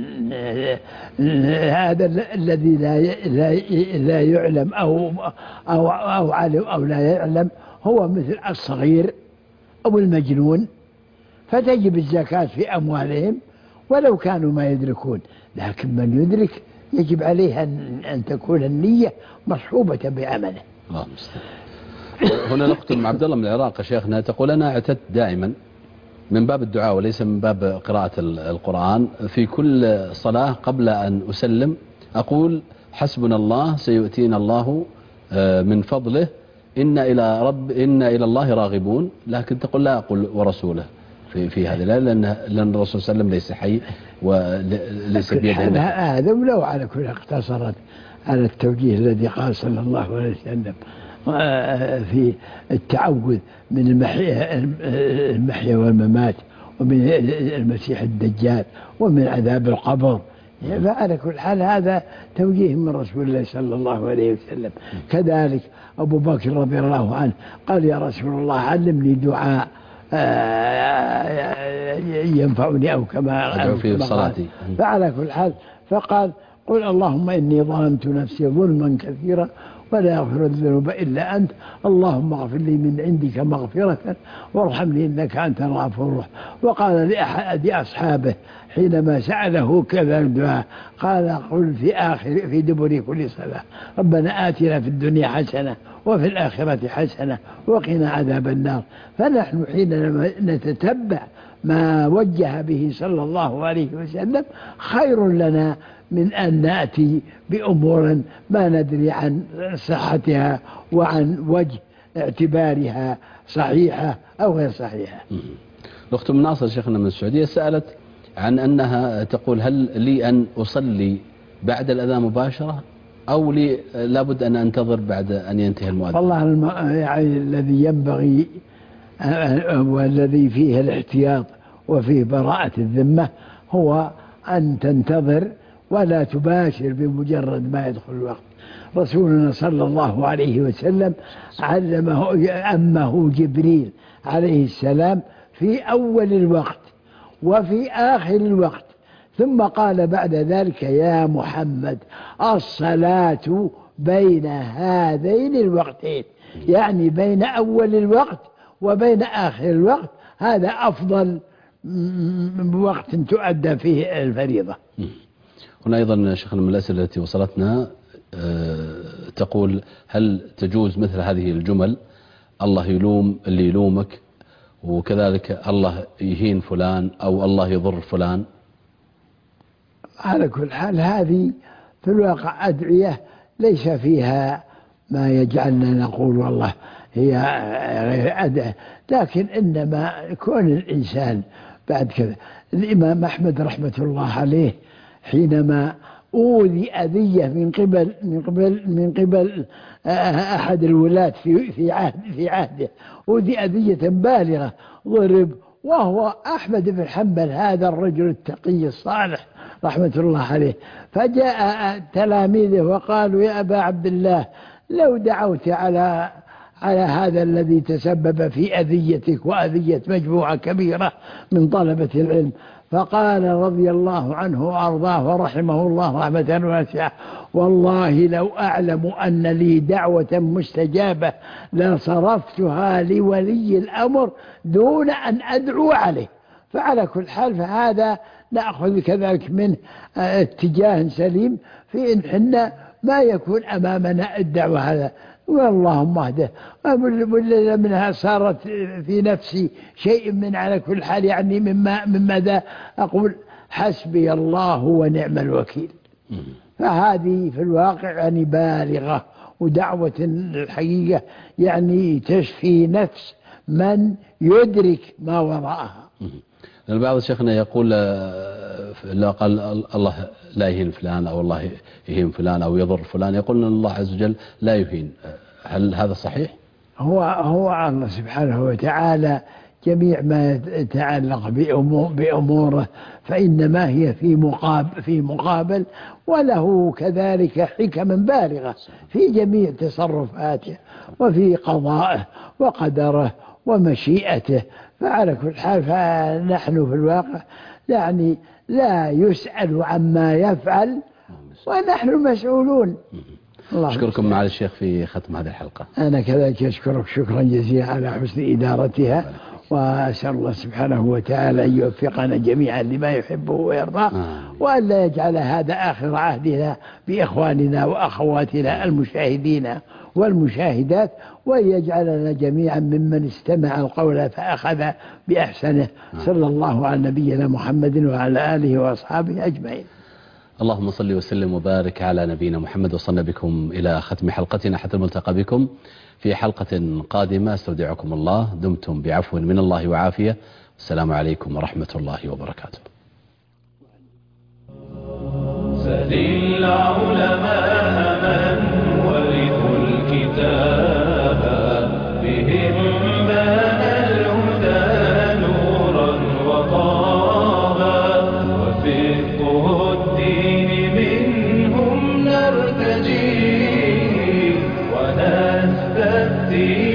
هذا الذي لا لا لا يعلم أو أو أو علم أو لا يعلم، هو مثل الصغير أو المجنون، فتجب الزكاة في أموالهم ولو كانوا ما يدركون، لكن من يدرك يجب عليه أن, أن تكون النية مصحوبة بعمله. الله المستعان. هنا الأخت أم عبد الله من العراق يا شيخنا تقول أنا اعتدت دائما من باب الدعاء وليس من باب قراءة القرآن، في كل صلاة قبل أن أسلم أقول حسبنا الله سيؤتينا الله من فضله إن إلى رب إن إلى الله راغبون، لكن تقول لا أقول ورسوله في في هذا، لأن لأن الرسول صلى الله عليه وسلم ليس حي وليس بيده. هذا ولو على كل اقتصرت على التوجيه الذي قال صلى الله عليه وسلم في التعوذ من المحيا المحيا والممات ومن المسيح الدجال ومن عذاب القبر، فعلى كل حال هذا توجيه من رسول الله صلى الله عليه وسلم. كذلك أبو بكر رضي الله عنه قال يا رسول الله علمني دعاء ينفعني أو كما أدعو في صلاتي. فعلى كل حال فقال قل اللهم إني ظلمت نفسي ظلما كثيرا ولا يغفر الذنوب إلا أنت، اللهم اغفر لي من عندك مغفرة وارحمني إنك أنت الغفور الرحيم. وقال لأحد أصحابه حينما سأله كذا الدعاء قال قل في آخر في دبر كل صلاة ربنا آتنا في الدنيا حسنة وفي الآخرة حسنة وقنا عذاب النار. فنحن حين نتتبع ما وجه به صلى الله عليه وسلم خير لنا من أن نأتي بأمور ما ندري عن صحتها وعن وجه اعتبارها صحيحة أو غير صحيحة. الأخت من ناصر شيخنا من السعودية سألت عن أنها تقول هل لي أن أصلي بعد الأذان مباشرة أو لي لابد أن أنتظر بعد أن ينتهي المؤذن؟ والله الم... يعني الذي ينبغي والذي فيه الاحتياط وفيه براءة الذمة هو أن تنتظر ولا تباشر بمجرد ما يدخل الوقت. رسولنا صلى الله عليه وسلم علمه أمه جبريل عليه السلام في أول الوقت وفي آخر الوقت، ثم قال بعد ذلك يا محمد الصلاة بين هذين الوقتين، يعني بين أول الوقت وبين آخر الوقت، هذا أفضل وقت تؤدى فيه الفريضة. هنا أيضا شيخنا من الأسئلة التي وصلتنا تقول هل تجوز مثل هذه الجمل الله يلوم اللي يلومك، وكذلك الله يهين فلان أو الله يضر فلان؟ على كل حال هذه في الواقع أدعية ليس فيها ما يجعلنا نقول والله هي غير أدعية، لكن إنما يكون الإنسان بعد كذا. الإمام أحمد رحمة الله عليه حينما أوذي أذية من قبل من قبل من قبل أحد الولاة في في عهد في عهده، أوذي أذية بالغة، ضرب، وهو أحمد بن حنبل هذا الرجل التقي الصالح رحمة الله عليه. فجاء تلاميذه وقالوا يا أبا عبد الله لو دعوت على على هذا الذي تسبب في أذيتك وأذية مجموعة كبيرة من طلبة العلم. فقال رضي الله عنه وأرضاه ورحمه الله رحمة واسعة والله لو أعلم أن لي دعوة مستجابة لصرفتها لولي الأمر دون أن أدعو عليه. فعلى كل حال فهذا نأخذ كذلك منه اتجاه سليم في إن حنا ما يكون أمامنا الدعوة هذا، واللهم اهده. ولا منها صارت في نفسي شيء من على كل حال يعني مما مما ذا أقول حسبي الله ونعم الوكيل. فهذه في الواقع يعني بالغة، ودعوة الحقيقة يعني تشفي نفس من يدرك ما وراءها. البعض شيخنا يقول لا قال الله لا يهين فلان أو الله يهين فلان أو يضر فلان، يقول أن الله عز وجل لا يهين. هل هذا صحيح؟ هو هو الله سبحانه وتعالى جميع ما يتعلق بأمور بأموره فإنما هي في مقابل في مقابل وله كذلك حكم بالغة في جميع تصرفاته وفي قضائه وقدره ومشيئته. فعلى كل حال فنحن في الواقع يعني لا يسأل عما يفعل ونحن مسؤولون. أشكركم معالي الشيخ في ختم هذه الحلقة. أنا كذلك أشكرك شكرا جزيلا على حسن إدارتها، وأسأل الله سبحانه وتعالى أن يوفقنا جميعا لما يحبه ويرضاه، وأن لا يجعل هذا آخر عهدنا بإخواننا وأخواتنا المشاهدين والمشاهدات، وأن يجعلنا جميعا ممن استمع القول فأخذ بأحسنه. صلى الله على نبينا محمد وعلى آله وأصحابه أجمعين. اللهم صل وسلم وبارك على نبينا محمد. وصلنا بكم إلى ختم حلقتنا حتى الملتقى بكم في حلقة قادمة. استودعكم الله، دمتم بعفو من الله وعافية. السلام عليكم ورحمة الله وبركاته. سل العلماء من ورثوا الكتاب بهم بان الهدى نورا وطابا، وفقه الدين منهم نرتجي ونستفتي